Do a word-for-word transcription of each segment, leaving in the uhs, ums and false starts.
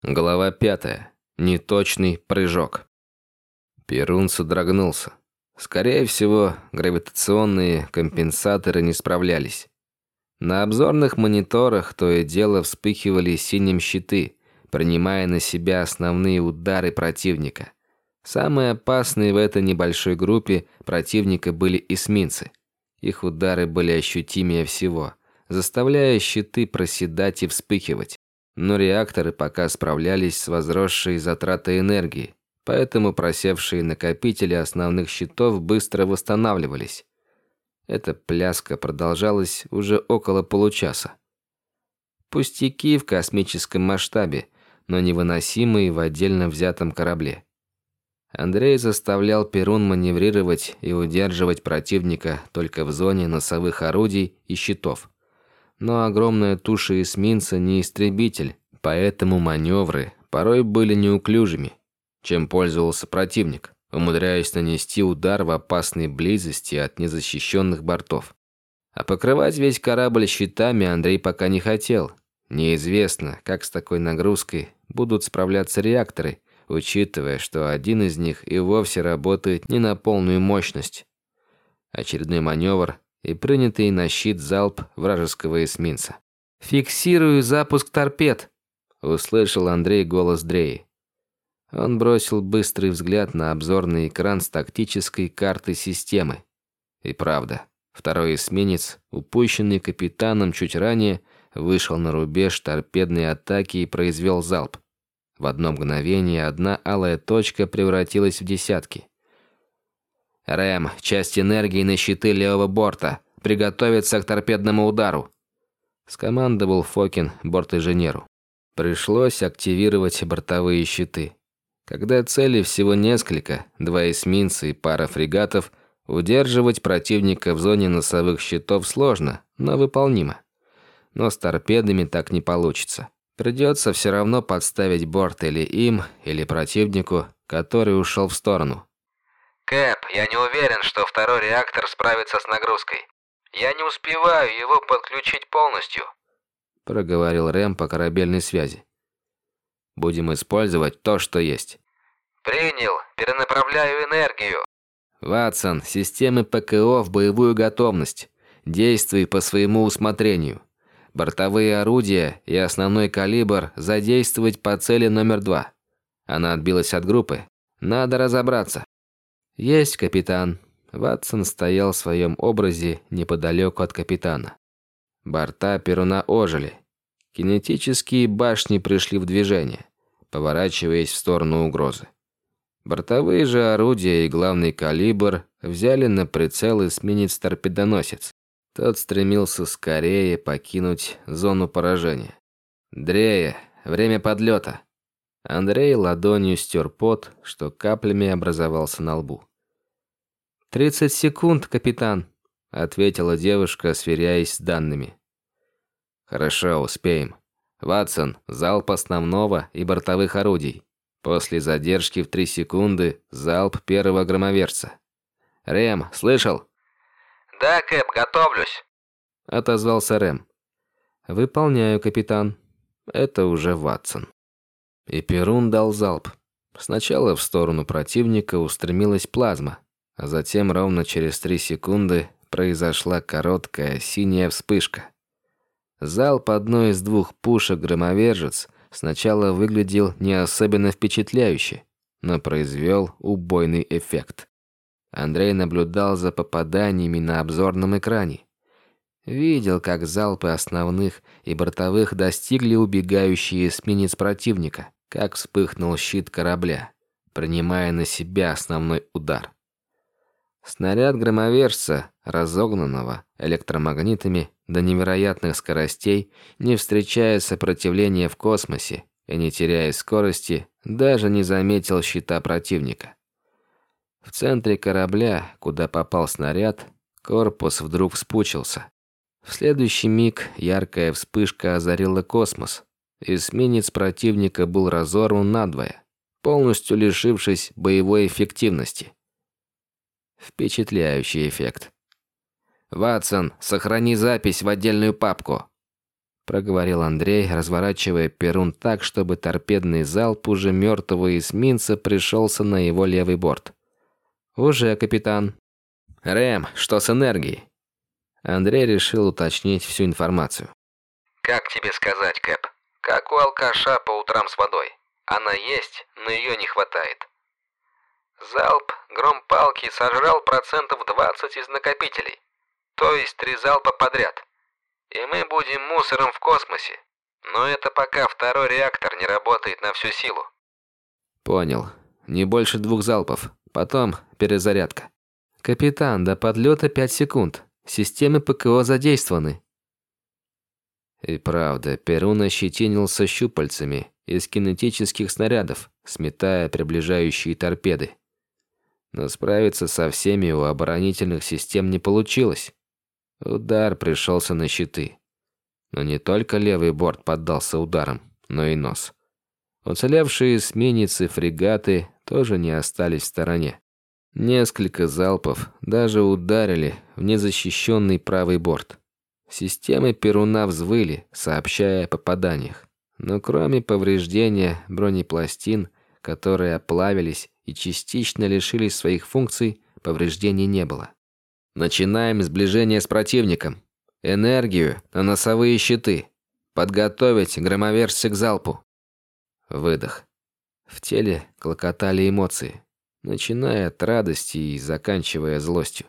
Глава пятая. Неточный прыжок. Перун содрогнулся. Скорее всего, гравитационные компенсаторы не справлялись. На обзорных мониторах то и дело вспыхивали синим щиты, принимая на себя основные удары противника. Самые опасные в этой небольшой группе противника были эсминцы. Их удары были ощутимее всего, заставляя щиты проседать и вспыхивать. Но реакторы пока справлялись с возросшей затратой энергии, поэтому просевшие накопители основных щитов быстро восстанавливались. Эта пляска продолжалась уже около получаса. Пустяки в космическом масштабе, но невыносимые в отдельно взятом корабле. Андрей заставлял Перун маневрировать и удерживать противника только в зоне носовых орудий и щитов. Но огромная туша эсминца не истребитель, поэтому маневры порой были неуклюжими, чем пользовался противник, умудряясь нанести удар в опасной близости от незащищенных бортов. А покрывать весь корабль щитами Андрей пока не хотел. Неизвестно, как с такой нагрузкой будут справляться реакторы, учитывая, что один из них и вовсе работает не на полную мощность. Очередной маневр и принятый на щит залп вражеского эсминца. «Фиксирую запуск торпед!» – услышал Андрей голос Дреи. Он бросил быстрый взгляд на обзорный экран с тактической картой системы. И правда, второй эсминец, упущенный капитаном чуть ранее, вышел на рубеж торпедной атаки и произвел залп. В одно мгновение одна алая точка превратилась в десятки. «Рэм, часть энергии на щиты левого борта. Приготовиться к торпедному удару», – скомандовал Фокин бортинженеру. Пришлось активировать бортовые щиты. Когда целей всего несколько, два эсминца и пара фрегатов, удерживать противника в зоне носовых щитов сложно, но выполнимо. Но с торпедами так не получится. Придется все равно подставить борт или им, или противнику, который ушел в сторону. «Кэп, я не уверен, что второй реактор справится с нагрузкой. Я не успеваю его подключить полностью», – проговорил Рэм по корабельной связи. «Будем использовать то, что есть». «Принял. Перенаправляю энергию». «Ватсон, системы ПКО в боевую готовность. Действуй по своему усмотрению. Бортовые орудия и основной калибр задействовать по цели номер два. Она отбилась от группы. Надо разобраться». «Есть, капитан». Ватсон стоял в своем образе неподалеку от капитана. Борта Перуна ожили. Кинетические башни пришли в движение, поворачиваясь в сторону угрозы. Бортовые же орудия и главный калибр взяли на прицел эсминец-торпедоносец. Тот стремился скорее покинуть зону поражения. «Дрея, время подлета». Андрей ладонью стер пот, что каплями образовался на лбу. «Тридцать секунд, капитан», — ответила девушка, сверяясь с данными. «Хорошо, успеем. Ватсон, залп основного и бортовых орудий. После задержки в три секунды залп первого громоверца. Рэм, слышал?» «Да, Кэп, готовлюсь», — отозвался Рэм. «Выполняю, капитан. Это уже Ватсон». И Перун дал залп. Сначала в сторону противника устремилась плазма, а затем ровно через три секунды произошла короткая синяя вспышка. Залп одной из двух пушек «Громовержец» сначала выглядел не особенно впечатляюще, но произвел убойный эффект. Андрей наблюдал за попаданиями на обзорном экране. Видел, как залпы основных и бортовых достигли убегающий эсминец противника, как вспыхнул щит корабля, принимая на себя основной удар. Снаряд громовержца, разогнанного электромагнитами до невероятных скоростей, не встречая сопротивления в космосе и не теряя скорости, даже не заметил щита противника. В центре корабля, куда попал снаряд, корпус вдруг вспучился. В следующий миг яркая вспышка озарила космос. Эсминец противника был разорван надвое, полностью лишившись боевой эффективности. Впечатляющий эффект. «Ватсон, сохрани запись в отдельную папку». – проговорил Андрей, разворачивая Перун так, чтобы торпедный залп уже мертвого эсминца пришелся на его левый борт. «Уже, капитан». «Рэм, что с энергией?» Андрей решил уточнить всю информацию. «Как тебе сказать, Кэп? Как у алкаша по утрам с водой. Она есть, но ее не хватает. Залп гром палки сожрал процентов двадцать из накопителей. То есть три залпа подряд. И мы будем мусором в космосе. Но это пока второй реактор не работает на всю силу». «Понял. Не больше двух залпов. Потом перезарядка». «Капитан, до подлета пять секунд. Системы ПКО задействованы». И правда, Перун ощетинился щупальцами из кинетических снарядов, сметая приближающие торпеды. Но справиться со всеми у оборонительных систем не получилось. Удар пришелся на щиты. Но не только левый борт поддался ударам, но и нос. Уцелевшие эсминцы, фрегаты тоже не остались в стороне. Несколько залпов даже ударили в незащищенный правый борт. Системы Перуна взвыли, сообщая о попаданиях. Но кроме повреждения бронепластин, которые оплавились и частично лишились своих функций, повреждений не было. «Начинаем сближение с противником. Энергию на носовые щиты. Подготовить громоверцы к залпу». Выдох. В теле клокотали эмоции, начиная от радости и заканчивая злостью.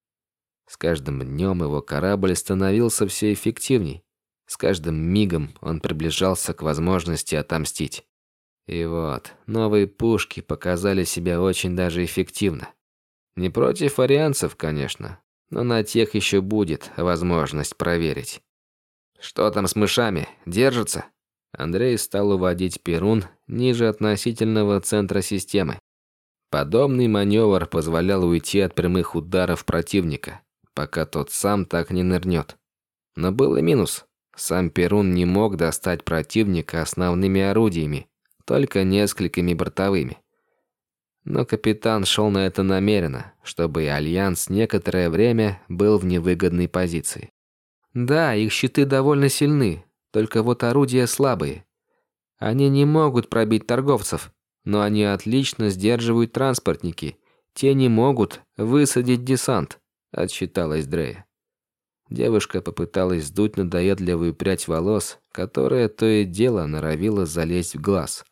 С каждым днем его корабль становился все эффективней. С каждым мигом он приближался к возможности отомстить. И вот, новые пушки показали себя очень даже эффективно. Не против арианцев, конечно, но на тех еще будет возможность проверить. «Что там с мышами? Держатся?» Андрей стал уводить Перун ниже относительного центра системы. Подобный маневр позволял уйти от прямых ударов противника, пока тот сам так не нырнет. Но был и минус. Сам Перун не мог достать противника основными орудиями, только несколькими бортовыми. Но капитан шел на это намеренно, чтобы Альянс некоторое время был в невыгодной позиции. Да, их щиты довольно сильны, только вот орудия слабые. Они не могут пробить торговцев, но они отлично сдерживают транспортники. Те не могут высадить десант, отчиталась Дрея. Девушка попыталась сдуть надоедливую прядь волос, которая то и дело норовила залезть в глаз.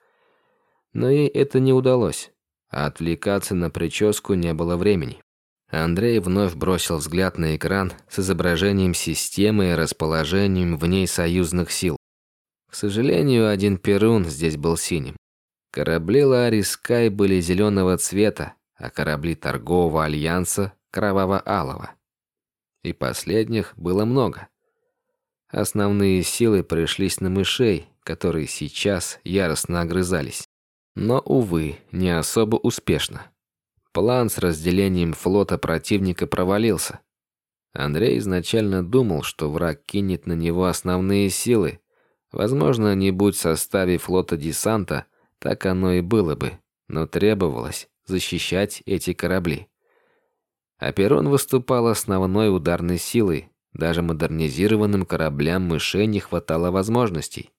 Но ей это не удалось, а отвлекаться на прическу не было времени. Андрей вновь бросил взгляд на экран с изображением системы и расположением в ней союзных сил. К сожалению, один Перун здесь был синим. Корабли Лаарис Скай были зеленого цвета, а корабли торгового альянса – кроваво-алого. И последних было много. Основные силы пришлись на мышей, которые сейчас яростно огрызались. Но, увы, не особо успешно. План с разделением флота противника провалился. Андрей изначально думал, что враг кинет на него основные силы. Возможно, не будь в составе флота десанта, так оно и было бы, но требовалось защищать эти корабли. А Перун выступал основной ударной силой, даже модернизированным кораблям мышей не хватало возможностей.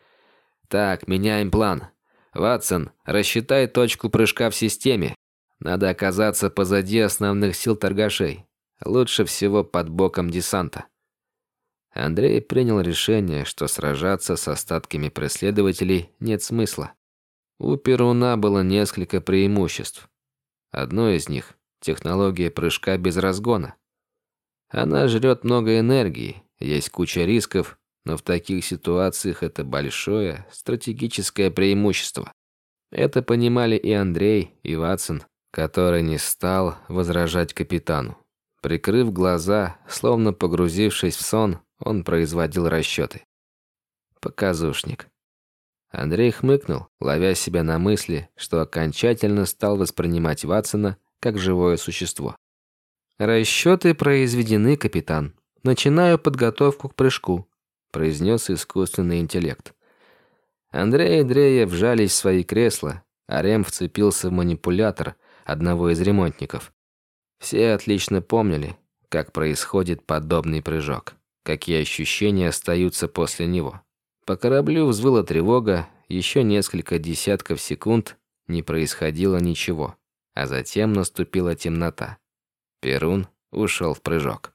«Так, меняем план. Ватсон, рассчитай точку прыжка в системе. Надо оказаться позади основных сил торгашей. Лучше всего под боком десанта». Андрей принял решение, что сражаться с остатками преследователей нет смысла. У Перуна было несколько преимуществ. Одно из них – технология прыжка без разгона. Она жрет много энергии, есть куча рисков, но в таких ситуациях это большое стратегическое преимущество. Это понимали и Андрей, и Ватсон, который не стал возражать капитану. Прикрыв глаза, словно погрузившись в сон, он производил расчеты. Показушник. Андрей хмыкнул, ловя себя на мысли, что окончательно стал воспринимать Ватсона как живое существо. «Расчеты произведены, капитан. Начинаю подготовку к прыжку», – произнес искусственный интеллект. Андрей и Дрея вжались в свои кресла, а Рем вцепился в манипулятор одного из ремонтников. Все отлично помнили, как происходит подобный прыжок. какие ощущения остаются после него. По кораблю взвыла тревога, еще несколько десятков секунд не происходило ничего, а затем наступила темнота. Перун ушел в прыжок.